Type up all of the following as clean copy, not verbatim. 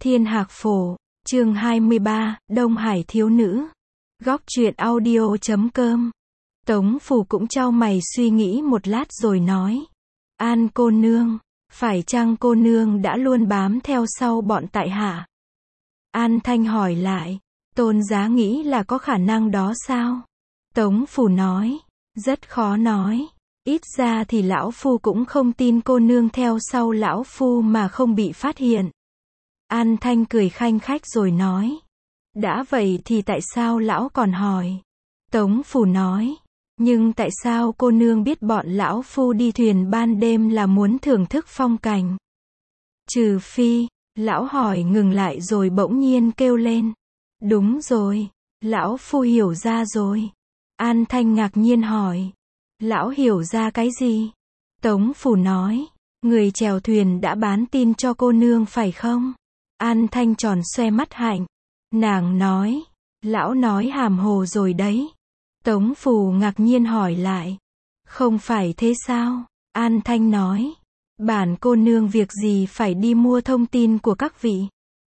Thiên Hạc Phổ, chương 23, Đông Hải thiếu nữ. Góc truyện audio.com. Tống Phủ cũng chau mày suy nghĩ một lát rồi nói. An cô nương, phải chăng cô nương đã luôn bám theo sau bọn tại hạ? An Thanh hỏi lại. Tôn giá nghĩ là có khả năng đó sao? Tống Phủ nói. Rất khó nói. Ít ra thì lão phu cũng không tin cô nương theo sau lão phu mà không bị phát hiện. An Thanh cười khanh khách rồi nói. Đã vậy thì tại sao lão còn hỏi? Tống Phủ nói. Nhưng tại sao cô nương biết bọn lão phu đi thuyền ban đêm là muốn thưởng thức phong cảnh? Trừ phi, lão hỏi ngừng lại rồi bỗng nhiên kêu lên. Đúng rồi, lão phu hiểu ra rồi. An Thanh ngạc nhiên hỏi. Lão hiểu ra cái gì? Tống Phủ nói. Người chèo thuyền đã bán tin cho cô nương phải không? An Thanh tròn xoe mắt hạnh. Nàng nói. Lão nói hàm hồ rồi đấy. Tống Phủ ngạc nhiên hỏi lại. Không phải thế sao? An Thanh nói. Bản cô nương việc gì phải đi mua thông tin của các vị?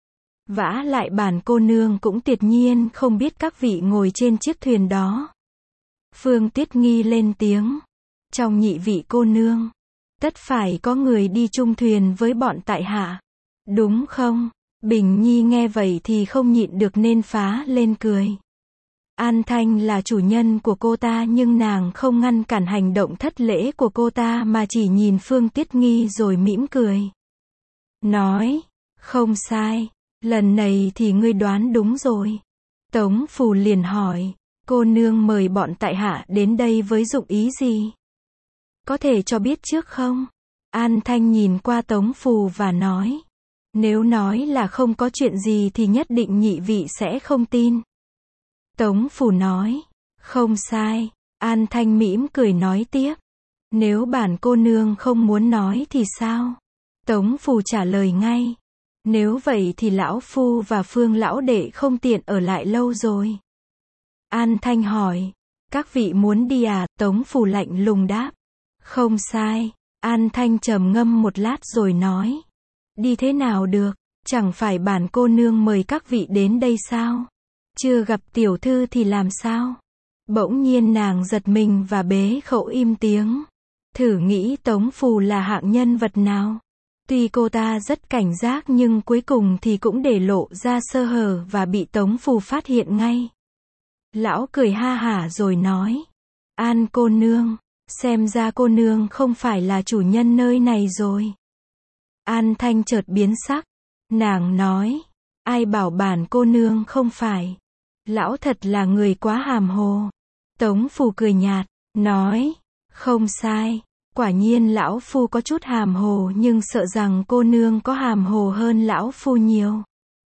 Vả lại bản cô nương cũng tuyệt nhiên không biết các vị ngồi trên chiếc thuyền đó. Phương Tuyết Nghi lên tiếng. Trong nhị vị cô nương, tất phải có người đi chung thuyền với bọn tại hạ. Đúng không? Bình Nhi nghe vậy thì không nhịn được nên phá lên cười. An Thanh là chủ nhân của cô ta nhưng nàng không ngăn cản hành động thất lễ của cô ta mà chỉ nhìn Phương Tuyết Nghi rồi mỉm cười. Nói, không sai, lần này thì ngươi đoán đúng rồi. Tống Phủ liền hỏi, cô nương mời bọn tại hạ đến đây với dụng ý gì? Có thể cho biết trước không? An Thanh nhìn qua Tống Phủ và nói. Nếu nói là không có chuyện gì thì nhất định nhị vị sẽ không tin. Tống Phủ nói. Không sai. An Thanh mỉm cười nói tiếp. Nếu bản cô nương không muốn nói thì sao? Tống Phủ trả lời ngay. Nếu vậy thì lão phu và Phương lão đệ không tiện ở lại lâu rồi. An Thanh hỏi. Các vị muốn đi à? Tống Phủ lạnh lùng đáp. Không sai. An Thanh trầm ngâm một lát rồi nói. Đi thế nào được? Chẳng phải bản cô nương mời các vị đến đây sao? Chưa gặp tiểu thư thì làm sao? Bỗng nhiên nàng giật mình và bế khẩu im tiếng. Thử nghĩ Tống Phủ là hạng nhân vật nào? Tuy cô ta rất cảnh giác nhưng cuối cùng thì cũng để lộ ra sơ hở và bị Tống Phủ phát hiện ngay. Lão cười ha hả rồi nói. An cô nương, xem ra cô nương không phải là chủ nhân nơi này rồi. An Thanh chợt biến sắc. Nàng nói. Ai bảo bản cô nương không phải. Lão thật là người quá hàm hồ. Tống Phủ cười nhạt. Nói. Không sai. Quả nhiên lão phu có chút hàm hồ nhưng sợ rằng cô nương có hàm hồ hơn lão phu nhiều.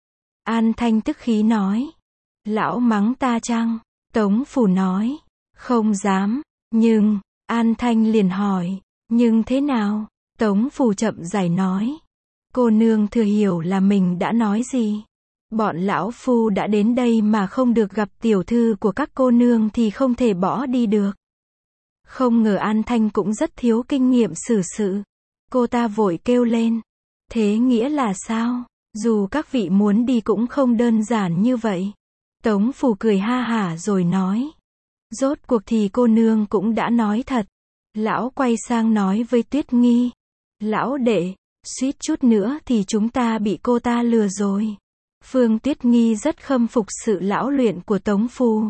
An Thanh tức khí nói. Lão mắng ta chăng? Tống Phủ nói. Không dám. Nhưng. An Thanh liền hỏi. Nhưng thế nào? Tống Phủ chậm rãi nói. Cô nương thừa hiểu là mình đã nói gì? Bọn lão phu đã đến đây mà không được gặp tiểu thư của các cô nương thì không thể bỏ đi được. Không ngờ An Thanh cũng rất thiếu kinh nghiệm xử sự. Cô ta vội kêu lên. Thế nghĩa là sao? Dù các vị muốn đi cũng không đơn giản như vậy. Tống Phủ cười ha hả rồi nói. Rốt cuộc thì cô nương cũng đã nói thật. Lão quay sang nói với Tuyết Nghi. Lão đệ, suýt chút nữa thì chúng ta bị cô ta lừa rồi. Phương Tuyết Nghi rất khâm phục sự lão luyện của Tống Phủ.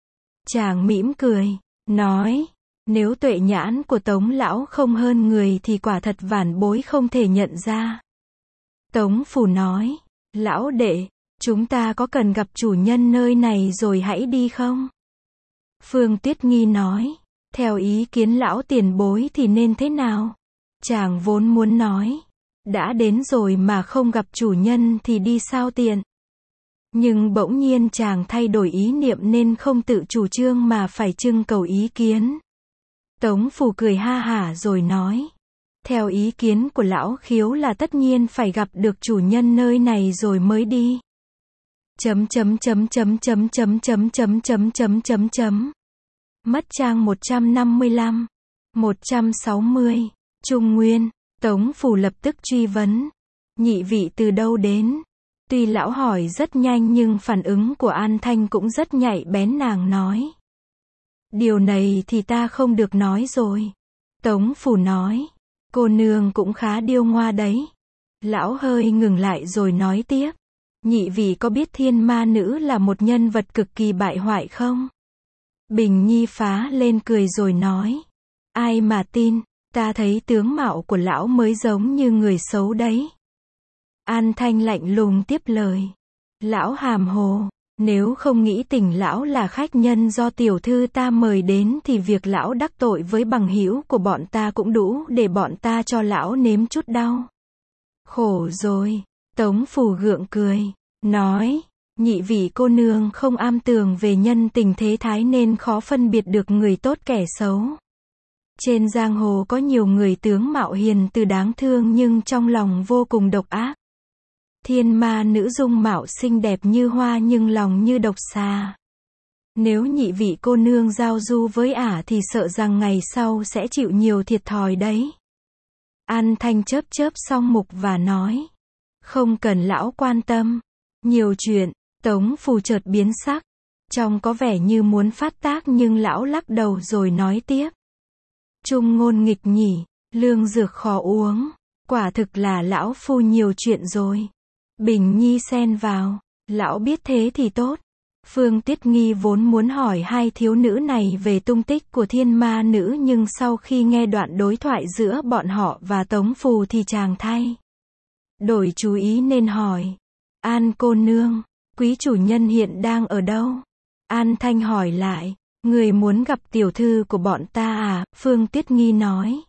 Chàng mỉm cười, nói. Nếu tuệ nhãn của Tống lão không hơn người thì quả thật vạn bối không thể nhận ra. Tống Phủ nói. Lão đệ, chúng ta có cần gặp chủ nhân nơi này rồi hãy đi không? Phương Tuyết Nghi nói. Theo ý kiến lão tiền bối thì nên thế nào? Chàng vốn muốn nói. Đã đến rồi mà không gặp chủ nhân thì đi sao tiện. Nhưng bỗng nhiên chàng thay đổi ý niệm nên không tự chủ trương mà phải trưng cầu ý kiến. Tống Phủ cười ha hả rồi nói. Theo ý kiến của lão khiếu là tất nhiên phải gặp được chủ nhân nơi này rồi mới đi. Mất trang 155. 160. Trung Nguyên. Tống Phủ lập tức truy vấn. Nhị vị từ đâu đến? Tuy lão hỏi rất nhanh nhưng phản ứng của An Thanh cũng rất nhạy bén, nàng nói. Điều này thì ta không được nói rồi. Tống Phủ nói. Cô nương cũng khá điêu ngoa đấy. Lão hơi ngừng lại rồi nói tiếp. Nhị vị có biết Thiên Ma Nữ là một nhân vật cực kỳ bại hoại không? Bình Nhi phá lên cười rồi nói. Ai mà tin, ta thấy tướng mạo của lão mới giống như người xấu đấy. An Thanh lạnh lùng tiếp lời. Lão hàm hồ, nếu không nghĩ tình lão là khách nhân do tiểu thư ta mời đến thì việc lão đắc tội với bằng hữu của bọn ta cũng đủ để bọn ta cho lão nếm chút đau. Khổ rồi, Tống Phủ gượng cười, nói, nhị vị cô nương không am tường về nhân tình thế thái nên khó phân biệt được người tốt kẻ xấu. Trên giang hồ có nhiều người tướng mạo hiền từ đáng thương nhưng trong lòng vô cùng độc ác. Thiên Ma Nữ dung mạo xinh đẹp như hoa nhưng lòng như độc xà. Nếu nhị vị cô nương giao du với ả thì sợ rằng ngày sau sẽ chịu nhiều thiệt thòi đấy. An Thanh chớp chớp song mục và nói. Không cần lão quan tâm. Nhiều chuyện, Tống Phủ chợt biến sắc. Trông có vẻ như muốn phát tác nhưng lão lắc đầu rồi nói tiếp. Trung ngôn nghịch nhỉ, lương dược khó uống. Quả thực là lão phu nhiều chuyện rồi. Bình Nhi xen vào. Lão biết thế thì tốt. Phương Tuyết Nghi vốn muốn hỏi hai thiếu nữ này về tung tích của Thiên Ma Nữ nhưng sau khi nghe đoạn đối thoại giữa bọn họ và Tống Phủ thì chàng thay đổi chú ý nên hỏi. An cô nương, quý chủ nhân hiện đang ở đâu? An Thanh hỏi lại. Người muốn gặp tiểu thư của bọn ta à? Phương Tuyết Nghi nói.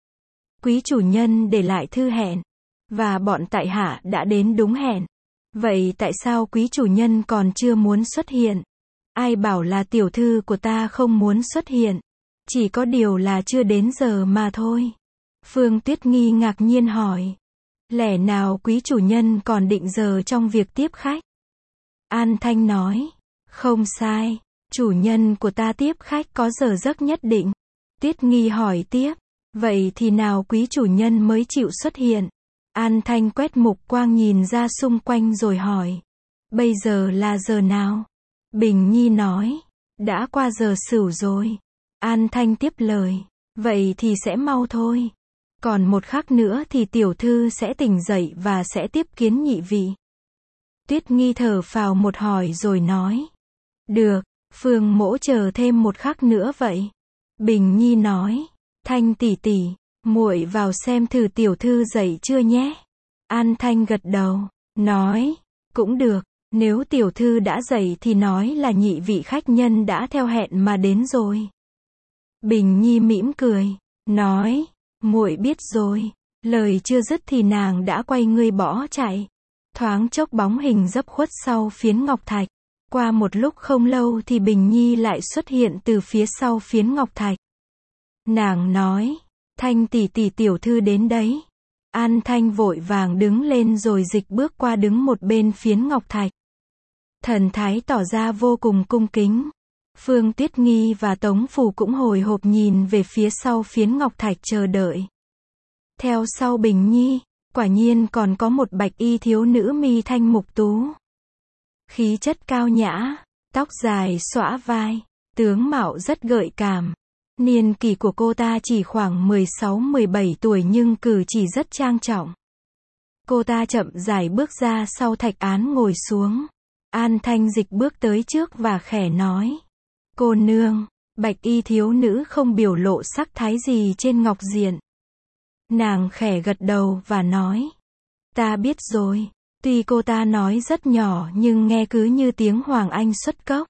Quý chủ nhân để lại thư hẹn. Và bọn tại hạ đã đến đúng hẹn. Vậy tại sao quý chủ nhân còn chưa muốn xuất hiện? Ai bảo là tiểu thư của ta không muốn xuất hiện? Chỉ có điều là chưa đến giờ mà thôi. Phương Tuyết Nghi ngạc nhiên hỏi. Lẽ nào quý chủ nhân còn định giờ trong việc tiếp khách? An Thanh nói. Không sai. Chủ nhân của ta tiếp khách có giờ giấc nhất định. Tuyết Nghi hỏi tiếp. Vậy thì nào quý chủ nhân mới chịu xuất hiện? An Thanh quét mục quang nhìn ra xung quanh rồi hỏi. Bây giờ là giờ nào? Bình Nhi nói. Đã qua giờ sửu rồi. An Thanh tiếp lời. Vậy thì sẽ mau thôi. Còn một khắc nữa thì tiểu thư sẽ tỉnh dậy và sẽ tiếp kiến nhị vị. Tuyết Nghi thở phào một hồi rồi nói. Được, Phương mỗ chờ thêm một khắc nữa vậy. Bình Nhi nói. Thanh tỷ tỷ, muội vào xem thử tiểu thư dậy chưa nhé. An Thanh gật đầu, nói. Cũng được, nếu tiểu thư đã dậy thì nói là nhị vị khách nhân đã theo hẹn mà đến rồi. Bình Nhi mỉm cười, nói. Muội biết rồi. Lời chưa dứt thì nàng đã quay người bỏ chạy. Thoáng chốc bóng hình dấp khuất sau phiến ngọc thạch. Qua một lúc không lâu thì Bình Nhi lại xuất hiện từ phía sau phiến ngọc thạch. Nàng nói. Thanh tỷ tỷ tiểu thư đến đấy. An Thanh vội vàng đứng lên rồi dịch bước qua đứng một bên phiến ngọc thạch. Thần thái tỏ ra vô cùng cung kính. Phương Tuyết Nghi và Tống Phủ cũng hồi hộp nhìn về phía sau phiến ngọc thạch chờ đợi. Theo sau Bình Nhi, quả nhiên còn có một bạch y thiếu nữ mi thanh mục tú. Khí chất cao nhã, tóc dài xõa vai, tướng mạo rất gợi cảm. Niên kỷ của cô ta chỉ khoảng 16-17 tuổi nhưng cử chỉ rất trang trọng. Cô ta chậm rãi bước ra sau thạch án ngồi xuống. An Thanh dịch bước tới trước và khẽ nói. Cô nương, bạch y thiếu nữ không biểu lộ sắc thái gì trên ngọc diện. Nàng khẽ gật đầu và nói. Ta biết rồi. Tuy cô ta nói rất nhỏ nhưng nghe cứ như tiếng Hoàng Anh xuất cốc.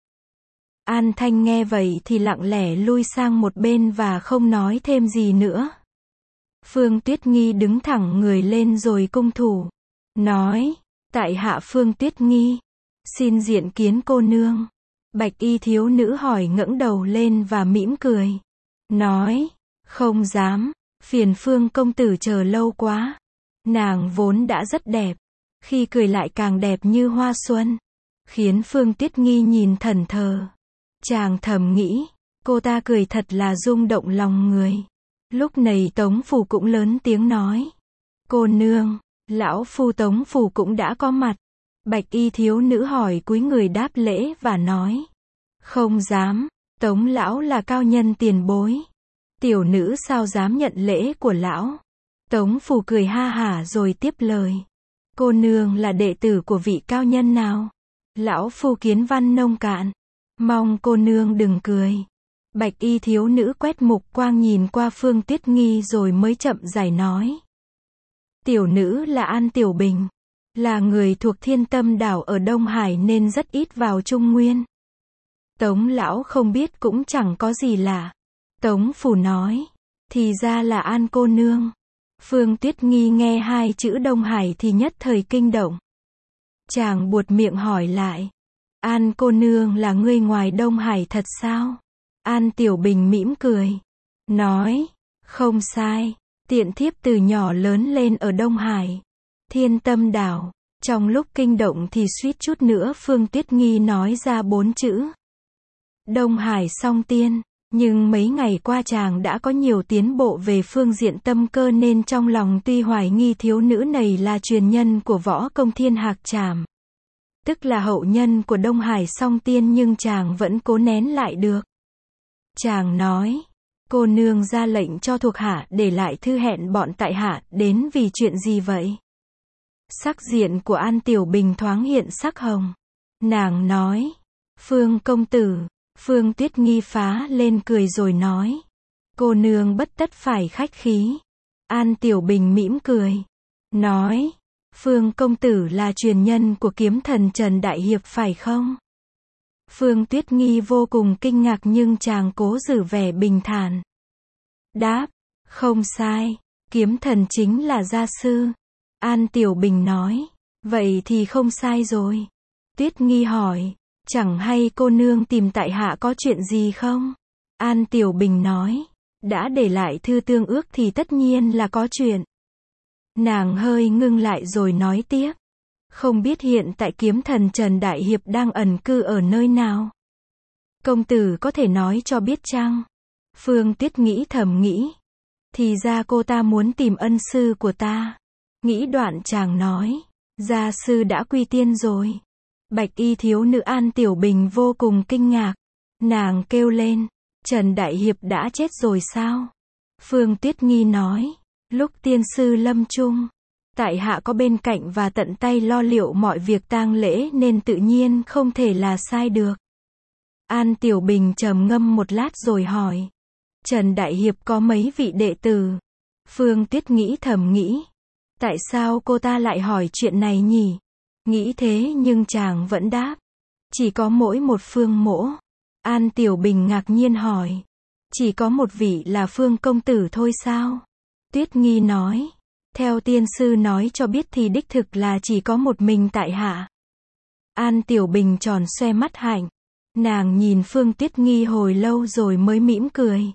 An Thanh nghe vậy thì lặng lẽ lui sang một bên và không nói thêm gì nữa. Phương Tuyết Nghi đứng thẳng người lên rồi cung thủ. Nói. Tại hạ Phương Tuyết Nghi. Xin diện kiến cô nương. Bạch y thiếu nữ hỏi ngẩng đầu lên và mỉm cười. Nói. Không dám. Phiền Phương công tử chờ lâu quá. Nàng vốn đã rất đẹp. Khi cười lại càng đẹp như hoa xuân. Khiến Phương Tuyết Nghi nhìn thẫn thờ. Chàng thầm nghĩ. Cô ta cười thật là rung động lòng người. Lúc này Tống Phủ cũng lớn tiếng nói. Cô nương. Lão phu Tống Phủ cũng đã có mặt. Bạch y thiếu nữ hỏi cúi người đáp lễ và nói. Không dám, Tống lão là cao nhân tiền bối. Tiểu nữ sao dám nhận lễ của lão. Tống Phủ cười ha hả rồi tiếp lời. Cô nương là đệ tử của vị cao nhân nào? Lão phu kiến văn nông cạn. Mong cô nương đừng cười. Bạch y thiếu nữ quét mục quang nhìn qua Phương Tuyết Nghi rồi mới chậm rãi nói. Tiểu nữ là An Tiểu Bình. Là người thuộc Thiên Tâm đảo ở Đông Hải nên rất ít vào Trung Nguyên. Tống lão không biết cũng chẳng có gì lạ. Tống Phủ nói. Thì ra là An cô nương. Phương Tuyết Nghi nghe hai chữ Đông Hải thì nhất thời kinh động. Chàng buột miệng hỏi lại. An cô nương là người ngoài Đông Hải thật sao? An Tiểu Bình mỉm cười. Nói. Không sai. Tiện thiếp từ nhỏ lớn lên ở Đông Hải. Thiên Tâm đảo. Trong lúc kinh động thì suýt chút nữa Phương Tuyết Nghi nói ra 4 chữ. Đông Hải song tiên. Nhưng mấy ngày qua chàng đã có nhiều tiến bộ về phương diện tâm cơ nên trong lòng tuy hoài nghi thiếu nữ này là truyền nhân của võ công Thiên Hạc Trảm. Tức là hậu nhân của Đông Hải song tiên nhưng chàng vẫn cố nén lại được. Chàng nói. Cô nương ra lệnh cho thuộc hạ để lại thư hẹn bọn tại hạ đến vì chuyện gì vậy? Sắc diện của An Tiểu Bình thoáng hiện sắc hồng. Nàng nói. Phương công tử. Phương Tuyết Nghi phá lên cười rồi nói. Cô nương bất tất phải khách khí. An Tiểu Bình mỉm cười. Nói. Phương công tử là truyền nhân của kiếm thần Trần Đại Hiệp phải không? Phương Tuyết Nghi vô cùng kinh ngạc nhưng chàng cố giữ vẻ bình thản. Đáp. Không sai. Kiếm thần chính là gia sư. An Tiểu Bình nói. Vậy thì không sai rồi. Tuyết Nghi hỏi. Chẳng hay cô nương tìm tại hạ có chuyện gì không? An Tiểu Bình nói. Đã để lại thư tương ước thì tất nhiên là có chuyện. Nàng hơi ngưng lại rồi nói tiếp. Không biết hiện tại kiếm thần Trần Đại Hiệp đang ẩn cư ở nơi nào? Công tử có thể nói cho biết chăng? Phương Tuyết nghĩ thầm nghĩ. Thì ra cô ta muốn tìm ân sư của ta. Nghĩ đoạn chàng nói. Gia sư đã quy tiên rồi. Bạch y thiếu nữ An Tiểu Bình vô cùng kinh ngạc. Nàng kêu lên. Trần Đại Hiệp đã chết rồi sao? Phương Tuyết Nghi nói. Lúc tiên sư lâm chung. Tại hạ có bên cạnh và tận tay lo liệu mọi việc tang lễ nên tự nhiên không thể là sai được. An Tiểu Bình trầm ngâm một lát rồi hỏi. Trần Đại Hiệp có mấy vị đệ tử? Phương Tuyết nghĩ thầm nghĩ. Tại sao cô ta lại hỏi chuyện này nhỉ? Nghĩ thế nhưng chàng vẫn đáp. Chỉ có mỗi một Phương mỗ. An Tiểu Bình ngạc nhiên hỏi. Chỉ có một vị là Phương công tử thôi sao? Tuyết Nghi nói. Theo tiên sư nói cho biết thì đích thực là chỉ có một mình tại hạ. An Tiểu Bình tròn xoe mắt hạnh. Nàng nhìn Phương Tuyết Nghi hồi lâu rồi mới mỉm cười.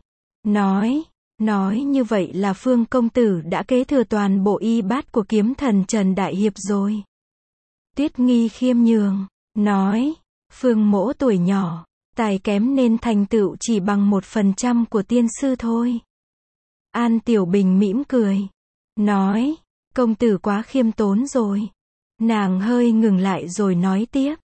Nói như vậy là Phương công tử đã kế thừa toàn bộ y bát của kiếm thần Trần Đại Hiệp rồi. Tuyết Nghi khiêm nhường. Nói. Phương mỗ tuổi nhỏ. Tài kém nên thành tựu chỉ bằng 1% của tiên sư thôi. An Tiểu Bình mỉm cười. Nói. Công tử quá khiêm tốn rồi. Nàng hơi ngừng lại rồi nói tiếp.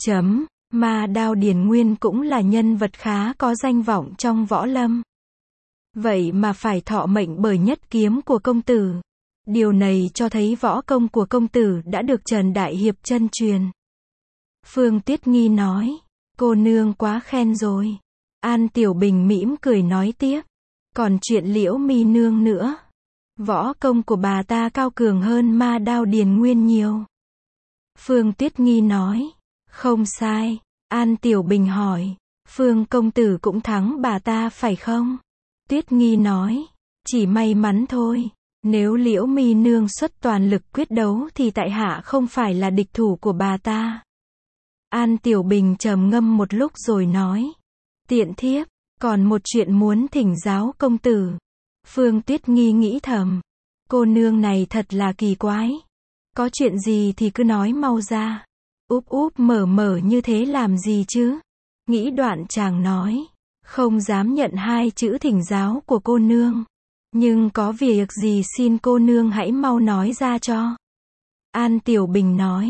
Ma Đao Điền Nguyên cũng là nhân vật khá có danh vọng trong võ lâm. Vậy mà phải thọ mệnh bởi nhất kiếm của công tử. Điều này cho thấy võ công của công tử đã được Trần Đại Hiệp chân truyền. Phương Tuyết Nghi nói. Cô nương quá khen rồi. An Tiểu Bình mỉm cười nói tiếp. Còn chuyện Liễu Mi nương nữa. Võ công của bà ta cao cường hơn Ma Đao Điền Nguyên nhiều. Phương Tuyết Nghi nói. Không sai. An Tiểu Bình hỏi. Phương công tử cũng thắng bà ta phải không? Tuyết Nghi nói. Chỉ may mắn thôi. Nếu Liễu Mi nương xuất toàn lực quyết đấu thì tại hạ không phải là địch thủ của bà ta. An Tiểu Bình trầm ngâm một lúc rồi nói. Tiện thiếp, còn một chuyện muốn thỉnh giáo công tử. Phương Tuyết Nghi nghĩ thầm. Cô nương này thật là kỳ quái. Có chuyện gì thì cứ nói mau ra. Úp mở như thế làm gì chứ? Nghĩ đoạn chàng nói. Không dám nhận hai chữ thỉnh giáo của cô nương. Nhưng có việc gì xin cô nương hãy mau nói ra cho. An Tiểu Bình nói.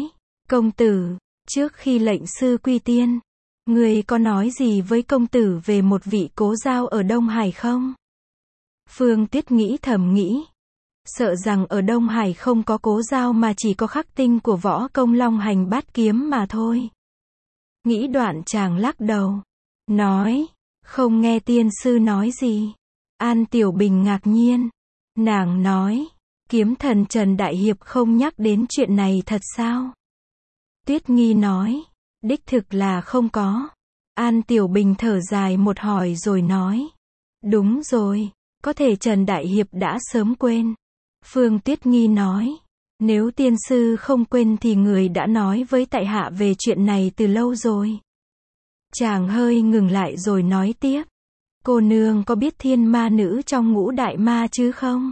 Công tử, trước khi lệnh sư quy tiên, người có nói gì với công tử về một vị cố giao ở Đông Hải không? Phương Tuyết thầm nghĩ. Sợ rằng ở Đông Hải không có cố giao mà chỉ có khắc tinh của võ công Long Hành Bát Kiếm mà thôi. Nghĩ đoạn chàng lắc đầu. Nói, không nghe tiên sư nói gì. An Tiểu Bình ngạc nhiên. Nàng nói, kiếm thần Trần Đại Hiệp không nhắc đến chuyện này thật sao? Tuyết Nghi nói, đích thực là không có. An Tiểu Bình thở dài một hồi rồi nói, đúng rồi, có thể Trần Đại Hiệp đã sớm quên. Phương Tuyết Nghi nói, nếu tiên sư không quên thì người đã nói với tại hạ về chuyện này từ lâu rồi. Chàng hơi ngừng lại rồi nói tiếp, cô nương có biết thiên ma nữ trong ngũ đại ma chứ không?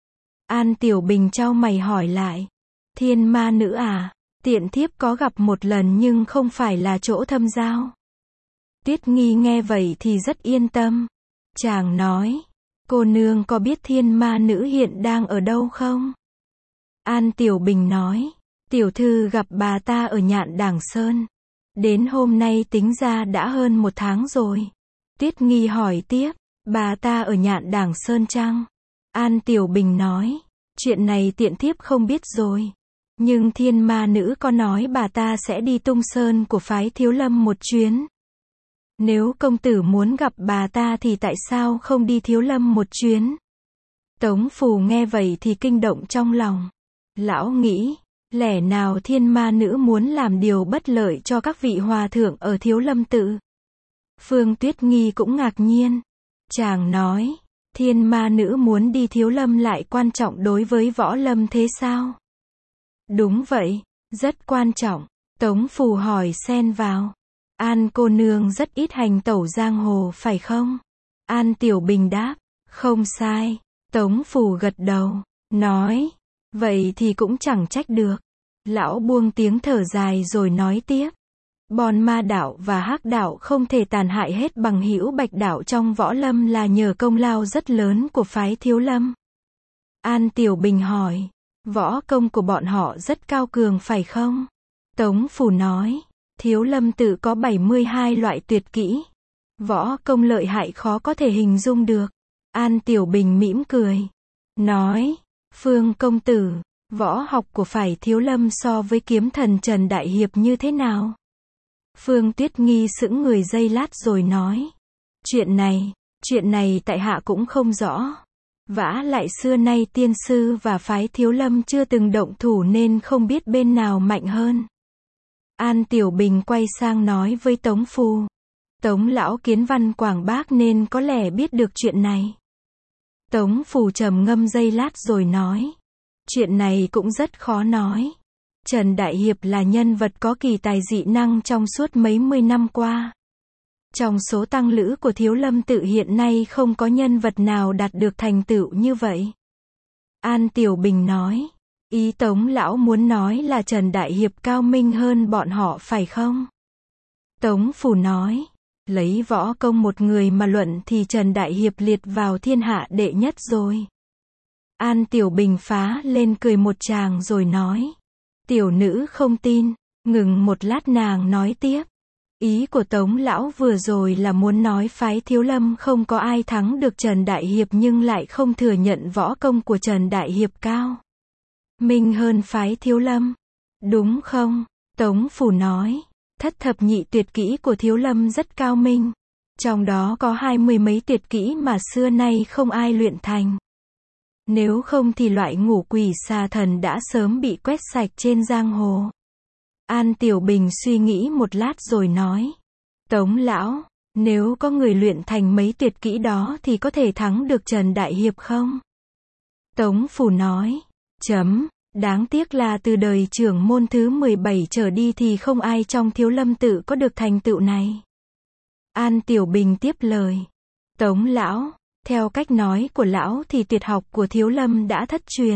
An Tiểu Bình chau mày hỏi lại, thiên ma nữ à, tiện thiếp có gặp một lần nhưng không phải là chỗ thâm giao. Tuyết Nghi nghe vậy thì rất yên tâm. Chàng nói, cô nương có biết thiên ma nữ hiện đang ở đâu không? An Tiểu Bình nói, tiểu thư gặp bà ta ở Nhạn Đảng Sơn. Đến hôm nay tính ra đã hơn 1 tháng rồi. Tuyết Nghi hỏi tiếp, bà ta ở Nhạn Đảng Sơn chăng? An Tiểu Bình nói, chuyện này tiện thiếp không biết rồi. Nhưng thiên ma nữ có nói bà ta sẽ đi Tung Sơn của phái Thiếu Lâm một chuyến. Nếu công tử muốn gặp bà ta thì tại sao không đi Thiếu Lâm một chuyến? Tống Phù nghe vậy thì kinh động trong lòng. Lão nghĩ, lẽ nào thiên ma nữ muốn làm điều bất lợi cho các vị hòa thượng ở Thiếu Lâm tự? Phương Tuyết Nghi cũng ngạc nhiên. Chàng nói, thiên ma nữ muốn đi Thiếu Lâm lại quan trọng đối với võ lâm thế sao? Đúng vậy, rất quan trọng. Tống Phù hỏi xen vào. An cô nương rất ít hành tẩu giang hồ phải không? An Tiểu Bình đáp, không sai. Tống Phù gật đầu, nói, vậy thì cũng chẳng trách được. Lão buông tiếng thở dài rồi nói tiếp. Bon ma đạo và hắc đạo không thể tàn hại hết bằng hữu bạch đạo trong võ lâm là nhờ công lao rất lớn của phái Thiếu Lâm. An Tiểu Bình hỏi, võ công của bọn họ rất cao cường phải không? Tống Phù nói, Thiếu Lâm tự có 72 loại tuyệt kỹ. Võ công lợi hại khó có thể hình dung được. An Tiểu Bình mỉm cười. Nói, Phương công tử, võ học của phải Thiếu Lâm so với kiếm thần Trần Đại Hiệp như thế nào? Phương Tuyết Nghi sững người giây lát rồi nói. Chuyện này tại hạ cũng không rõ. Vả lại xưa nay tiên sư và phái Thiếu Lâm chưa từng động thủ nên không biết bên nào mạnh hơn. An Tiểu Bình quay sang nói với Tống Phù. Tống lão kiến văn quảng bác nên có lẽ biết được chuyện này. Tống Phù trầm ngâm giây lát rồi nói. Chuyện này cũng rất khó nói. Trần Đại Hiệp là nhân vật có kỳ tài dị năng trong suốt mấy mươi năm qua. Trong số tăng lữ của Thiếu Lâm tự hiện nay không có nhân vật nào đạt được thành tựu như vậy. An Tiểu Bình nói. Ý Tống lão muốn nói là Trần Đại Hiệp cao minh hơn bọn họ phải không? Tống Phù nói. Lấy võ công một người mà luận thì Trần Đại Hiệp liệt vào thiên hạ đệ nhất rồi. An Tiểu Bình phá lên cười một tràng rồi nói. Tiểu nữ không tin. Ngừng một lát nàng nói tiếp. Ý của Tống lão vừa rồi là muốn nói phái Thiếu Lâm không có ai thắng được Trần Đại Hiệp nhưng lại không thừa nhận võ công của Trần Đại Hiệp cao minh hơn phái Thiếu Lâm. Đúng không? Tống Phù nói. Thất thập nhị tuyệt kỹ của Thiếu Lâm rất cao minh. Trong đó có 20 mấy tuyệt kỹ mà xưa nay không ai luyện thành. Nếu không thì loại ngũ quỷ xà thần đã sớm bị quét sạch trên giang hồ. An Tiểu Bình suy nghĩ một lát rồi nói. Tống lão, nếu có người luyện thành mấy tuyệt kỹ đó thì có thể thắng được Trần Đại Hiệp không? Tống Phù nói. Đáng tiếc là từ đời trưởng môn thứ 17 trở đi thì không ai trong Thiếu Lâm tự có được thành tựu này. An Tiểu Bình tiếp lời. Tống lão, theo cách nói của lão thì tuyệt học của Thiếu Lâm đã thất truyền.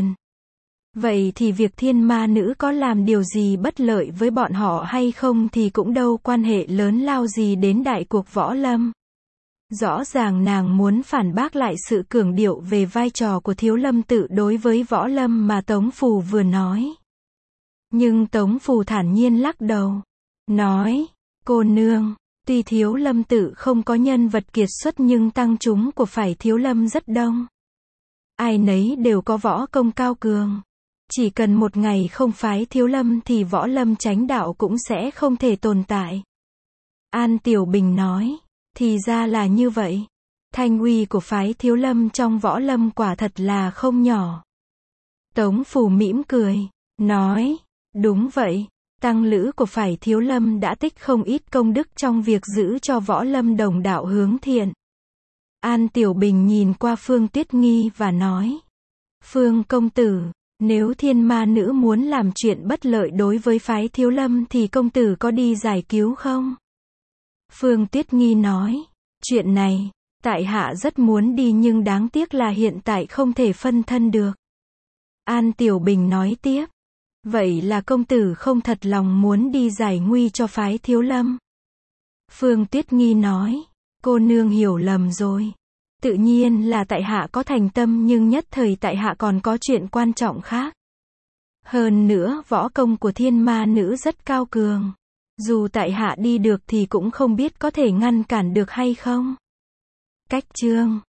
Vậy thì việc thiên ma nữ có làm điều gì bất lợi với bọn họ hay không thì cũng đâu quan hệ lớn lao gì đến đại cuộc võ lâm. Rõ ràng nàng muốn phản bác lại sự cường điệu về vai trò của Thiếu Lâm tự đối với võ lâm mà Tống Phù vừa nói. Nhưng Tống Phù thản nhiên lắc đầu, nói, cô nương, tuy Thiếu Lâm tự không có nhân vật kiệt xuất nhưng tăng chúng của phải Thiếu Lâm rất đông. Ai nấy đều có võ công cao cường. Chỉ cần một ngày không phái Thiếu Lâm thì võ lâm chánh đạo cũng sẽ không thể tồn tại. An Tiểu Bình nói, thì ra là như vậy. Thanh uy của phái Thiếu Lâm trong võ lâm quả thật là không nhỏ. Tống Phù mỉm cười, nói, đúng vậy, tăng lữ của phải Thiếu Lâm đã tích không ít công đức trong việc giữ cho võ lâm đồng đạo hướng thiện. An Tiểu Bình nhìn qua Phương Tuyết Nghi và nói, Phương công tử, nếu thiên ma nữ muốn làm chuyện bất lợi đối với phái Thiếu Lâm thì công tử có đi giải cứu không? Phương Tuyết Nghi nói, chuyện này, tại hạ rất muốn đi nhưng đáng tiếc là hiện tại không thể phân thân được. An Tiểu Bình nói tiếp, vậy là công tử không thật lòng muốn đi giải nguy cho phái Thiếu Lâm. Phương Tuyết Nghi nói, cô nương hiểu lầm rồi. Tự nhiên là tại hạ có thành tâm nhưng nhất thời tại hạ còn có chuyện quan trọng khác. Hơn nữa võ công của thiên ma nữ rất cao cường. Dù tại hạ đi được thì cũng không biết có thể ngăn cản được hay không. Cách chương